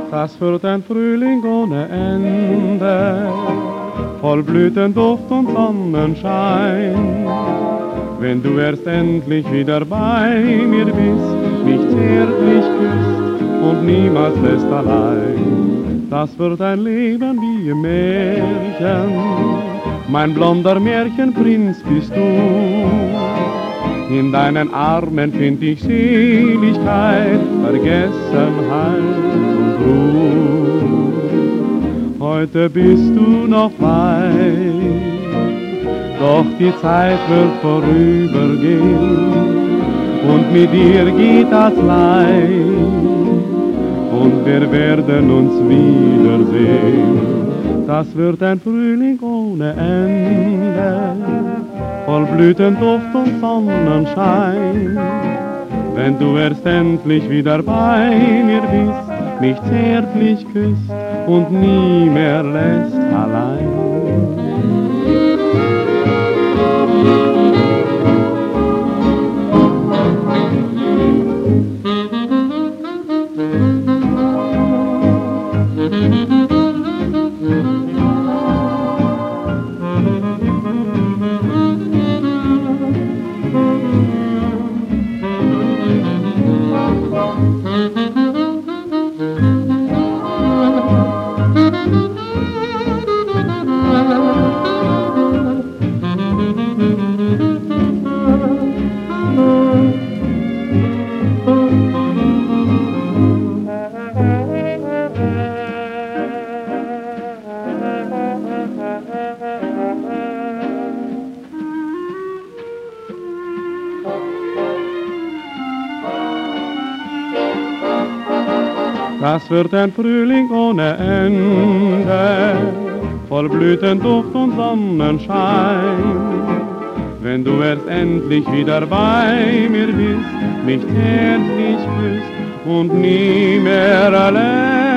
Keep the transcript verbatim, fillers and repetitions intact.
Das wird ein Frühling ohne Ende, voll Blütenduft und Sonnenschein. Wenn du erst endlich wieder bei mir bist, mich zärtlich küsst und niemals lässt allein. Das wird ein Leben wie im Märchen, mein blonder Märchenprinz bist du. In deinen Armen find ich Seligkeit, Vergessenheit und Ruhe. Heute bist du noch weit, doch die Zeit wird vorübergehen und mit dir geht das Leid und wir werden uns wiedersehen. Das wird ein Frühling ohne Ende, voll Blütenduft und Sonnenschein. Wenn du erst endlich wieder bei mir bist, mich zärtlich küsst und nie mehr lässt allein. Das wird ein Frühling ohne Ende, voll Blütenduft und Sonnenschein. Wenn du erst endlich wieder bei mir bist, mich zärtlich küsst und nie mehr allein.